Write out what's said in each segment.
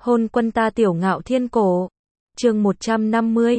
Hôn quân ta tiểu ngạo thiên cổ. Chương 150,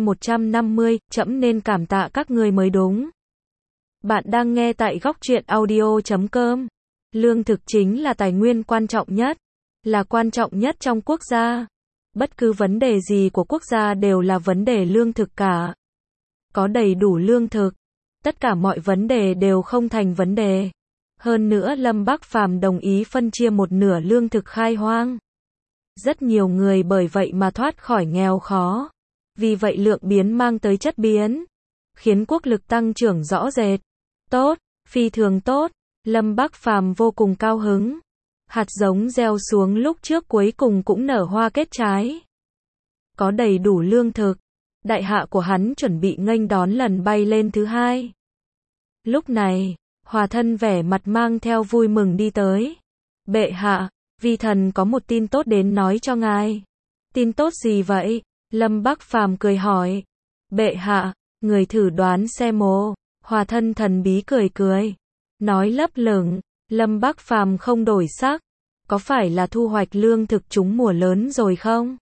C150, trẫm nên cảm tạ các người mới đúng. Bạn đang nghe tại góc truyện audio.com. Lương thực chính là tài nguyên quan trọng nhất, là quan trọng nhất trong quốc gia. Bất cứ vấn đề gì của quốc gia đều là vấn đề lương thực cả. Có đầy đủ lương thực, tất cả mọi vấn đề đều không thành vấn đề. Hơn nữa Lâm Bắc Phàm đồng ý phân chia một nửa lương thực khai hoang. Rất nhiều người bởi vậy mà thoát khỏi nghèo khó. Vì vậy lượng biến mang tới chất biến, khiến quốc lực tăng trưởng rõ rệt. Tốt, phi thường tốt. Lâm Bắc Phàm vô cùng cao hứng. Hạt giống gieo xuống lúc trước cuối cùng cũng nở hoa kết trái. Có đầy đủ lương thực, đại hạ của hắn chuẩn bị nghênh đón lần bay lên thứ hai. Lúc này, Hòa Thân vẻ mặt mang theo vui mừng đi tới. Bệ hạ, vi thần có một tin tốt đến nói cho ngài. Tin tốt gì vậy? Lâm Bắc Phàm cười hỏi. Bệ hạ, người thử đoán xem mồ. Hòa Thân thần bí cười cười, nói lấp lửng. Lâm Bắc Phàm không đổi sắc. Có phải là thu hoạch lương thực trúng mùa lớn rồi không?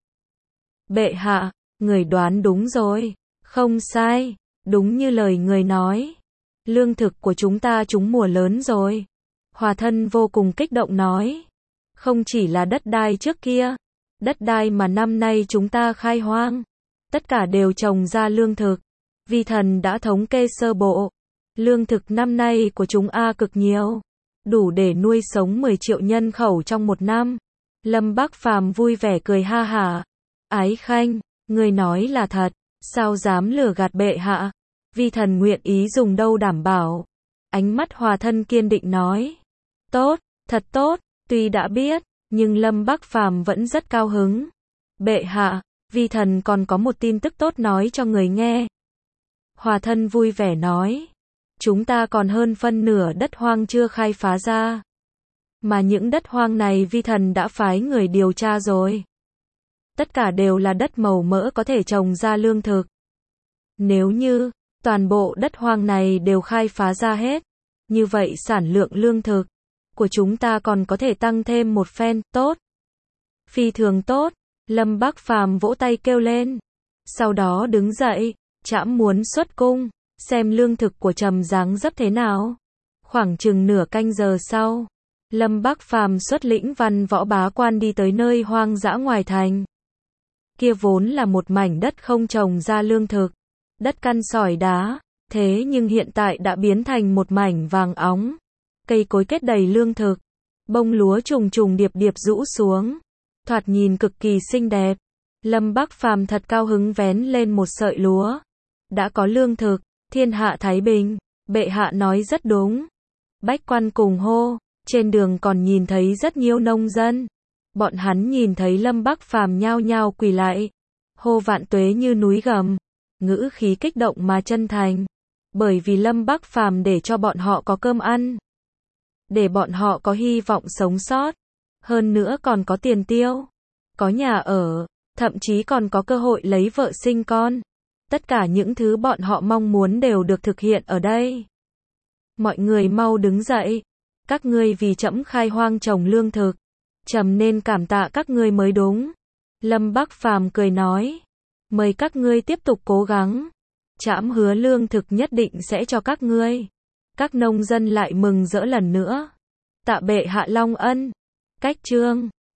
Bệ hạ, người đoán đúng rồi. Không sai, đúng như lời người nói. Lương thực của chúng ta trúng mùa lớn rồi. Hòa Thân vô cùng kích động nói. Không chỉ là đất đai trước kia, đất đai mà năm nay chúng ta khai hoang, tất cả đều trồng ra lương thực. Vi thần đã thống kê sơ bộ. Lương thực năm nay của chúng cực nhiều, đủ để nuôi sống 10 triệu nhân khẩu trong một năm. Lâm Bắc Phàm vui vẻ cười ha hả. Ái Khanh, người nói là thật, sao dám lừa gạt bệ hạ? Vi thần nguyện ý dùng đâu đảm bảo. Ánh mắt Hòa Thân kiên định nói. Tốt, thật tốt. Tuy đã biết, nhưng Lâm Bắc Phàm vẫn rất cao hứng. Bệ hạ, vi thần còn có một tin tức tốt nói cho người nghe. Hòa Thân vui vẻ nói. Chúng ta còn hơn phân nửa đất hoang chưa khai phá ra. Mà những đất hoang này vi thần đã phái người điều tra rồi. Tất cả đều là đất màu mỡ có thể trồng ra lương thực. Nếu như toàn bộ đất hoang này đều khai phá ra hết, như vậy sản lượng lương thực của chúng ta còn có thể tăng thêm một phen. Tốt, phi thường tốt. Lâm Bắc Phàm vỗ tay kêu lên. Sau đó đứng dậy, trẫm muốn xuất cung, xem lương thực của trẫm dáng dấp thế nào. Khoảng chừng nửa canh giờ sau, Lâm Bắc Phàm xuất lĩnh văn võ bá quan đi tới nơi hoang dã ngoài thành. Kia vốn là một mảnh đất không trồng ra lương thực, đất căn sỏi đá, thế nhưng hiện tại đã biến thành một mảnh vàng óng. Cây cối kết đầy lương thực, bông lúa trùng trùng điệp điệp rũ xuống, thoạt nhìn cực kỳ xinh đẹp. Lâm Bắc Phàm thật cao hứng vén lên một sợi lúa. Đã có lương thực, thiên hạ thái bình. Bệ hạ nói rất đúng. Bách quan cùng hô. Trên đường còn nhìn thấy rất nhiều nông dân. Bọn hắn nhìn thấy Lâm Bắc Phàm nhao nhao quỳ lại, hô vạn tuế như núi gầm, ngữ khí kích động mà chân thành. Bởi vì Lâm Bắc Phàm để cho bọn họ có cơm ăn, để bọn họ có hy vọng sống sót, hơn nữa còn có tiền tiêu, có nhà ở, thậm chí còn có cơ hội lấy vợ sinh con. Tất cả những thứ bọn họ mong muốn đều được thực hiện ở đây. Mọi người mau đứng dậy, các ngươi vì trẫm khai hoang trồng lương thực, trẫm nên cảm tạ các ngươi mới đúng. Lâm Bắc Phàm cười nói, mời các ngươi tiếp tục cố gắng. Trẫm hứa lương thực nhất định sẽ cho các ngươi. Các nông dân lại mừng rỡ lần nữa. Tạ bệ hạ long ân. Cách chương